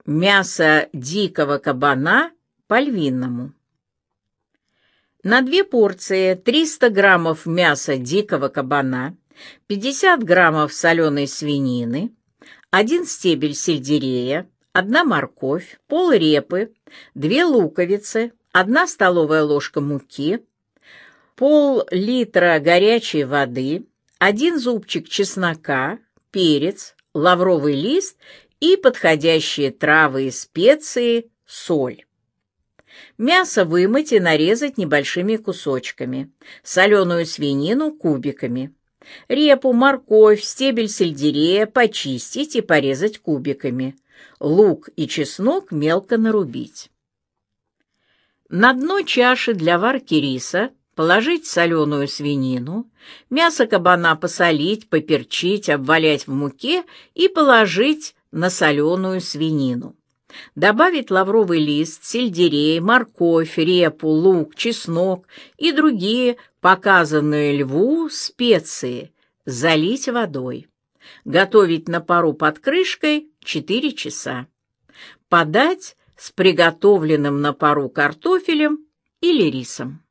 Мясо дикого кабана по-львиному. На 2 порции 300 граммов мяса дикого кабана, 50 граммов соленой свинины, 1 стебель сельдерея, 1 морковь, пол-репы, 2 луковицы, 1 столовая ложка муки, пол-литра горячей воды, 1 зубчик чеснока, перец, лавровый лист и подходящие травы и специи, соль. Мясо вымыть и нарезать небольшими кусочками, соленую свинину кубиками. Репу, морковь, стебель сельдерея почистить и порезать кубиками. Лук и чеснок мелко нарубить. На дно чаши для варки риса положить соленую свинину, мясо кабана посолить, поперчить, обвалять в муке и положить на соленую свинину. Добавить лавровый лист, сельдерей, морковь, репу, лук, чеснок и другие показанные льву специи, залить водой. Готовить на пару под крышкой 4 часа. Подать с приготовленным на пару картофелем или рисом.